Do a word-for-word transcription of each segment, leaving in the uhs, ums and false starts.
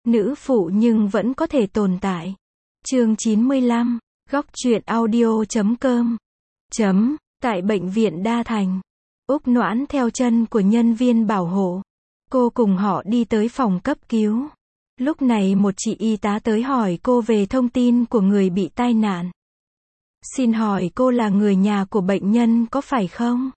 nữ phụ nhưng vẫn có thể tồn tại. Chương chín mươi lăm, góc truyện audio chấm com. Chấm, tại bệnh viện Đa Thành. Úc Noãn theo chân của nhân viên bảo hộ. Cô cùng họ đi tới phòng cấp cứu. Lúc này một chị y tá tới hỏi cô về thông tin của người bị tai nạn. Xin hỏi cô là người nhà của bệnh nhân có phải không?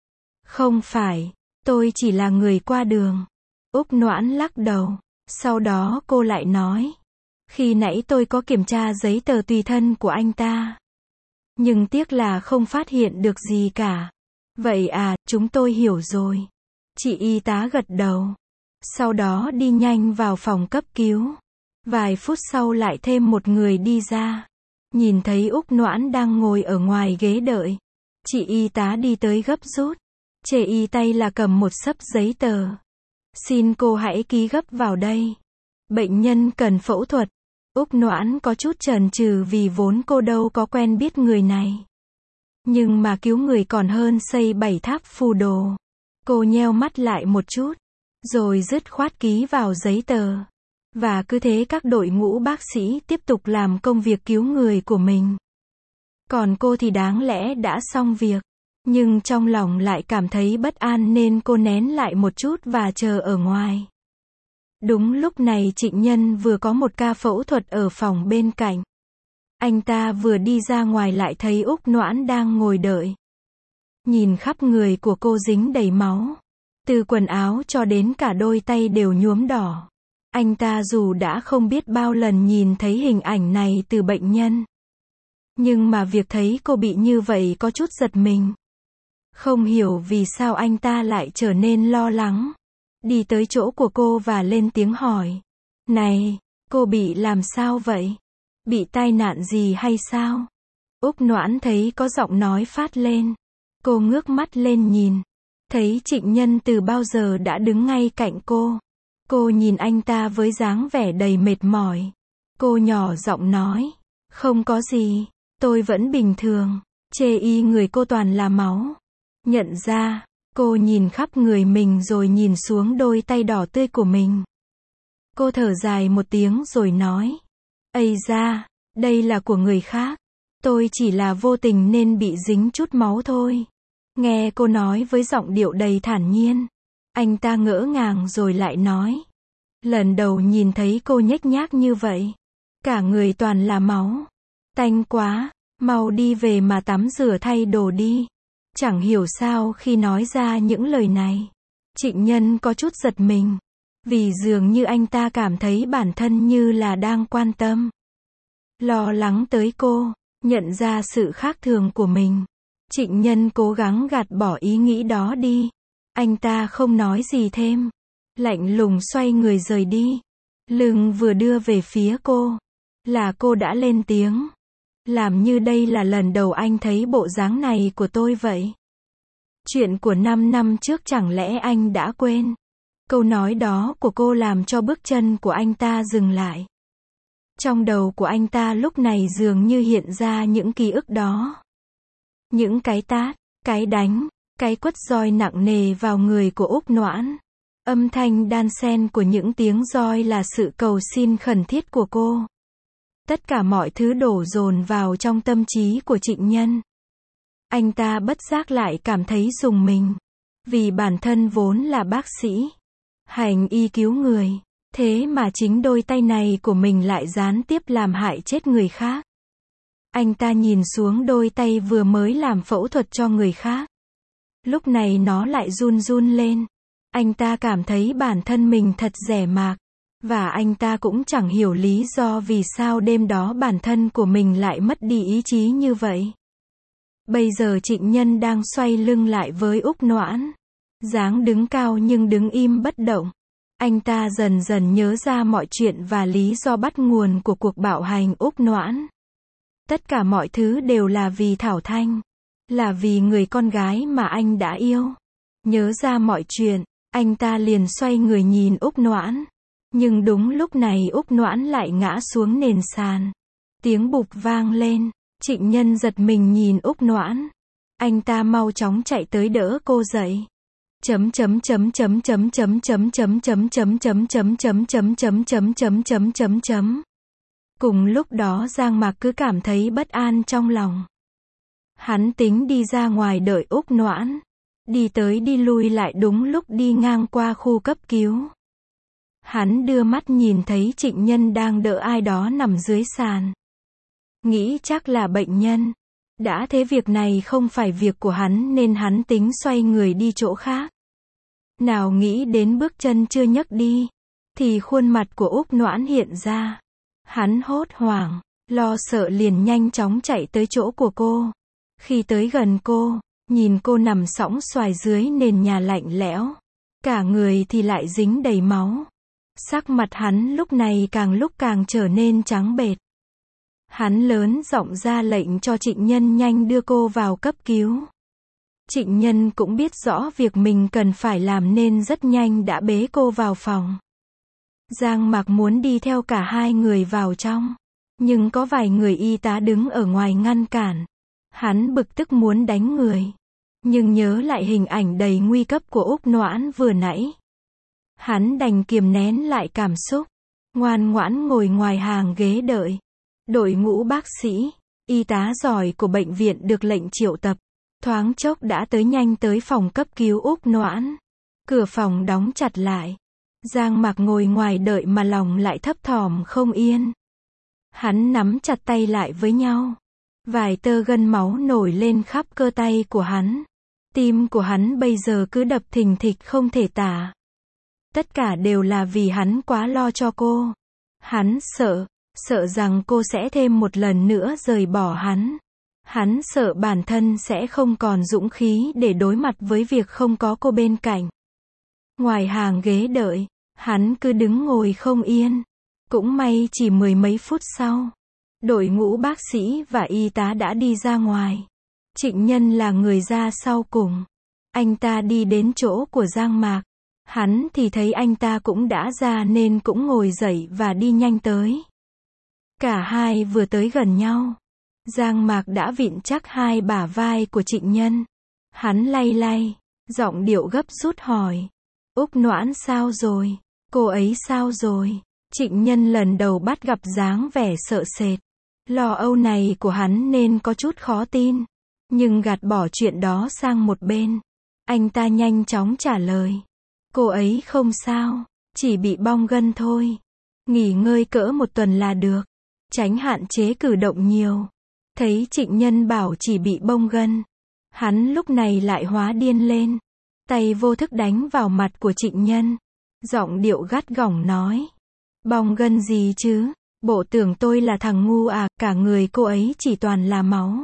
Không phải, tôi chỉ là người qua đường. Úc Noãn lắc đầu. Sau đó cô lại nói. Khi nãy tôi có kiểm tra giấy tờ tùy thân của anh ta. Nhưng tiếc là không phát hiện được gì cả. Vậy à, chúng tôi hiểu rồi. Chị y tá gật đầu. Sau đó đi nhanh vào phòng cấp cứu. Vài phút sau lại thêm một người đi ra. Nhìn thấy Úc Noãn đang ngồi ở ngoài ghế đợi. Chị y tá đi tới gấp rút. Chê y tay là cầm một xấp giấy tờ. Xin cô hãy ký gấp vào đây. Bệnh nhân cần phẫu thuật. Úc Noãn có chút chần chừ vì vốn cô đâu có quen biết người này. Nhưng mà cứu người còn hơn xây bảy tháp phù đồ. Cô nheo mắt lại một chút. Rồi dứt khoát ký vào giấy tờ. Và cứ thế các đội ngũ bác sĩ tiếp tục làm công việc cứu người của mình. Còn cô thì đáng lẽ đã xong việc. Nhưng trong lòng lại cảm thấy bất an nên cô nén lại một chút và chờ ở ngoài. Đúng lúc này Trịnh Nhân vừa có một ca phẫu thuật ở phòng bên cạnh. Anh ta vừa đi ra ngoài lại thấy Úc Noãn đang ngồi đợi. Nhìn khắp người của cô dính đầy máu. Từ quần áo cho đến cả đôi tay đều nhuốm đỏ. Anh ta dù đã không biết bao lần nhìn thấy hình ảnh này từ bệnh nhân. Nhưng mà việc thấy cô bị như vậy có chút giật mình. Không hiểu vì sao anh ta lại trở nên lo lắng. Đi tới chỗ của cô và lên tiếng hỏi. Này, cô bị làm sao vậy? Bị tai nạn gì hay sao? Úc Noãn thấy có giọng nói phát lên. Cô ngước mắt lên nhìn. Thấy Trịnh Nhân từ bao giờ đã đứng ngay cạnh cô. Cô nhìn anh ta với dáng vẻ đầy mệt mỏi. Cô nhỏ giọng nói. Không có gì, tôi vẫn bình thường. Chê y người cô toàn là máu. Nhận ra, cô nhìn khắp người mình rồi nhìn xuống đôi tay đỏ tươi của mình. Cô thở dài một tiếng rồi nói. Ây da, đây là của người khác. Tôi chỉ là vô tình nên bị dính chút máu thôi. Nghe cô nói với giọng điệu đầy thản nhiên. Anh ta ngỡ ngàng rồi lại nói. Lần đầu nhìn thấy cô nhếch nhác như vậy. Cả người toàn là máu. Tanh quá, mau đi về mà tắm rửa thay đồ đi. Chẳng hiểu sao khi nói ra những lời này. Trịnh Nhân có chút giật mình. Vì dường như anh ta cảm thấy bản thân như là đang quan tâm. Lo lắng tới cô, nhận ra sự khác thường của mình. Trịnh Nhân cố gắng gạt bỏ ý nghĩ đó đi. Anh ta không nói gì thêm. Lạnh lùng xoay người rời đi. Lưng vừa đưa về phía cô. Là cô đã lên tiếng. Làm như đây là lần đầu anh thấy bộ dáng này của tôi vậy. Chuyện của năm năm trước chẳng lẽ anh đã quên? Câu nói đó của cô làm cho bước chân của anh ta dừng lại. Trong đầu của anh ta lúc này dường như hiện ra những ký ức đó. Những cái tát, cái đánh, cái quất roi nặng nề vào người của Úc Noãn. Âm thanh đan xen của những tiếng roi là sự cầu xin khẩn thiết của cô. Tất cả mọi thứ đổ dồn vào trong tâm trí của Trịnh Nhân. Anh ta bất giác lại cảm thấy rùng mình. Vì bản thân vốn là bác sĩ. Hành y cứu người. Thế mà chính đôi tay này của mình lại gián tiếp làm hại chết người khác. Anh ta nhìn xuống đôi tay vừa mới làm phẫu thuật cho người khác. Lúc này nó lại run run lên. Anh ta cảm thấy bản thân mình thật dè mạc. Và anh ta cũng chẳng hiểu lý do vì sao đêm đó bản thân của mình lại mất đi ý chí như vậy. Bây giờ Trịnh Nhân đang xoay lưng lại với Úc Noãn. Dáng đứng cao nhưng đứng im bất động. Anh ta dần dần nhớ ra mọi chuyện và lý do bắt nguồn của cuộc bạo hành Úc Noãn. Tất cả mọi thứ đều là vì Thảo Thanh. Là vì người con gái mà anh đã yêu. Nhớ ra mọi chuyện, anh ta liền xoay người nhìn Úc Noãn. Nhưng đúng lúc này Úc Noãn lại ngã xuống nền sàn. Tiếng bụp vang lên. Trịnh Nhân giật mình nhìn Úc Noãn. Anh ta mau chóng chạy tới đỡ cô dậy. chấm chấm chấm chấm chấm chấm chấm chấm chấm chấm chấm chấm chấm chấm chấm chấm chấm chấm chấm chấm. Cùng lúc đó Giang Mạc cứ cảm thấy bất an trong lòng. Hắn tính đi ra ngoài đợi Úc Noãn. Đi tới đi lui lại đúng lúc đi ngang qua khu cấp cứu. Hắn đưa mắt nhìn thấy Trịnh Nhân đang đỡ ai đó nằm dưới sàn. Nghĩ chắc là bệnh nhân. Đã thế việc này không phải việc của hắn nên hắn tính xoay người đi chỗ khác. Nào nghĩ đến bước chân chưa nhấc đi, thì khuôn mặt của Úc Noãn hiện ra. Hắn hốt hoảng, lo sợ liền nhanh chóng chạy tới chỗ của cô. Khi tới gần cô, nhìn cô nằm sõng xoài dưới nền nhà lạnh lẽo. Cả người thì lại dính đầy máu. Sắc mặt hắn lúc này càng lúc càng trở nên trắng bệch. Hắn lớn giọng ra lệnh cho Trịnh Nhân nhanh đưa cô vào cấp cứu. Trịnh Nhân cũng biết rõ việc mình cần phải làm nên rất nhanh đã bế cô vào phòng. Giang Mạc muốn đi theo cả hai người vào trong, nhưng có vài người y tá đứng ở ngoài ngăn cản. Hắn bực tức muốn đánh người, nhưng nhớ lại hình ảnh đầy nguy cấp của Úc Noãn vừa nãy. Hắn đành kiềm nén lại cảm xúc, ngoan ngoãn ngồi ngoài hàng ghế đợi. Đội ngũ bác sĩ, y tá giỏi của bệnh viện được lệnh triệu tập, thoáng chốc đã tới nhanh tới phòng cấp cứu Úc Noãn. Cửa phòng đóng chặt lại. Giang Mạc ngồi ngoài đợi mà lòng lại thấp thỏm không yên. Hắn nắm chặt tay lại với nhau. Vài tơ gân máu nổi lên khắp cơ tay của hắn. Tim của hắn bây giờ cứ đập thình thịch không thể tả. Tất cả đều là vì hắn quá lo cho cô. Hắn sợ, sợ rằng cô sẽ thêm một lần nữa rời bỏ hắn. Hắn sợ bản thân sẽ không còn dũng khí để đối mặt với việc không có cô bên cạnh. Ngoài hàng ghế đợi, hắn cứ đứng ngồi không yên. Cũng may chỉ mười mấy phút sau, đội ngũ bác sĩ và y tá đã đi ra ngoài. Trịnh Nhân là người ra sau cùng. Anh ta đi đến chỗ của Giang Mạc. Hắn thì thấy anh ta cũng đã ra nên cũng ngồi dậy và đi nhanh tới. Cả hai vừa tới gần nhau, Giang Mạc đã vịn chắc hai bả vai của Trịnh Nhân. Hắn lay lay, giọng điệu gấp rút hỏi. Úc Noãn sao rồi? Cô ấy sao rồi? Trịnh Nhân lần đầu bắt gặp dáng vẻ sợ sệt. Lo âu này của hắn nên có chút khó tin. Nhưng gạt bỏ chuyện đó sang một bên. Anh ta nhanh chóng trả lời. Cô ấy không sao, chỉ bị bong gân thôi. Nghỉ ngơi cỡ một tuần là được. Tránh hạn chế cử động nhiều. Thấy Trịnh Nhân bảo chỉ bị bong gân. Hắn lúc này lại hóa điên lên. Tay vô thức đánh vào mặt của Trịnh Nhân. Giọng điệu gắt gỏng nói. Bong gân gì chứ? Bộ tưởng tôi là thằng ngu à, cả người cô ấy chỉ toàn là máu.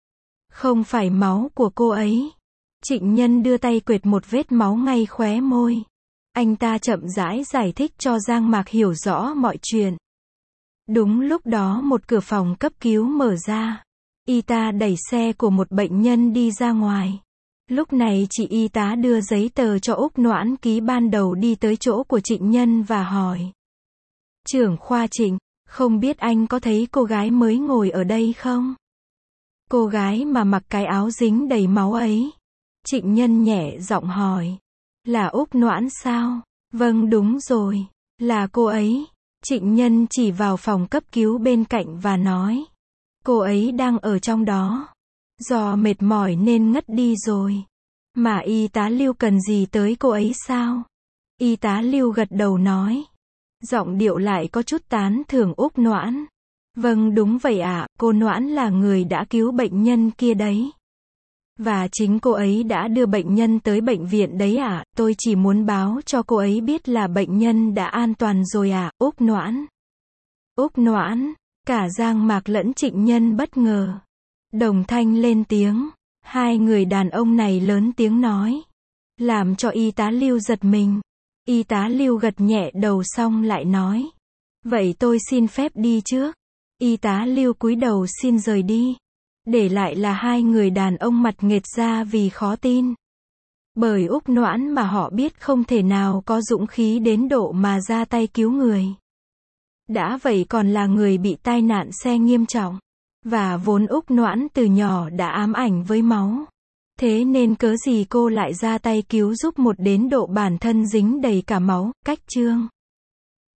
Không phải máu của cô ấy. Trịnh Nhân đưa tay quệt một vết máu ngay khóe môi. Anh ta chậm rãi giải thích cho Giang Mạc hiểu rõ mọi chuyện. Đúng lúc đó một cửa phòng cấp cứu mở ra. Y tá đẩy xe của một bệnh nhân đi ra ngoài. Lúc này chị y tá đưa giấy tờ cho Úc Noãn ký ban đầu đi tới chỗ của Trịnh Nhân và hỏi. Trưởng khoa Trịnh, không biết anh có thấy cô gái mới ngồi ở đây không? Cô gái mà mặc cái áo dính đầy máu ấy. Trịnh Nhân nhẹ giọng hỏi. Là Úc Noãn sao? Vâng đúng rồi, là cô ấy. Trịnh Nhân chỉ vào phòng cấp cứu bên cạnh và nói. Cô ấy đang ở trong đó. Do mệt mỏi nên ngất đi rồi. Mà y tá Lưu cần gì tới cô ấy sao? Y tá Lưu gật đầu nói. Giọng điệu lại có chút tán thưởng Úc Noãn. Vâng đúng vậy ạ, à, cô Noãn là người đã cứu bệnh nhân kia đấy. Và chính cô ấy đã đưa bệnh nhân tới bệnh viện đấy ạ, à, tôi chỉ muốn báo cho cô ấy biết là bệnh nhân đã an toàn rồi ạ, à, Úc Noãn. Úc Noãn, cả Giang Mạc lẫn Trịnh Nhân bất ngờ. Đồng thanh lên tiếng, hai người đàn ông này lớn tiếng nói. Làm cho y tá Lưu giật mình. Y tá Lưu gật nhẹ đầu xong lại nói. Vậy tôi xin phép đi trước. Y tá Lưu cúi đầu xin rời đi. Để lại là hai người đàn ông mặt nghệt ra vì khó tin. Bởi Úc Noãn mà họ biết không thể nào có dũng khí đến độ mà ra tay cứu người. Đã vậy còn là người bị tai nạn xe nghiêm trọng. Và vốn Úc Noãn từ nhỏ đã ám ảnh với máu. Thế nên cớ gì cô lại ra tay cứu giúp một đến độ bản thân dính đầy cả máu, cách chương.